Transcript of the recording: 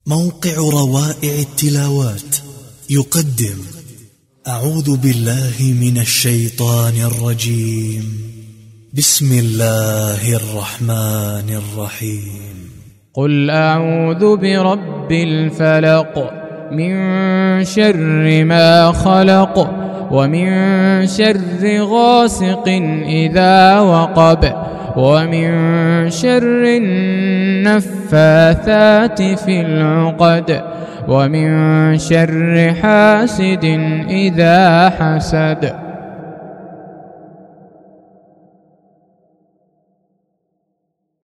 موقع روائع التلاوات يقدم أعوذ بالله من الشيطان الرجيم. بسم الله الرحمن الرحيم. قل أعوذ برب الفلق من شر ما خلق ومن شر غاسق إذا وقب ومن شر النفاثات في العقد ومن شر حاسد إذا حسد.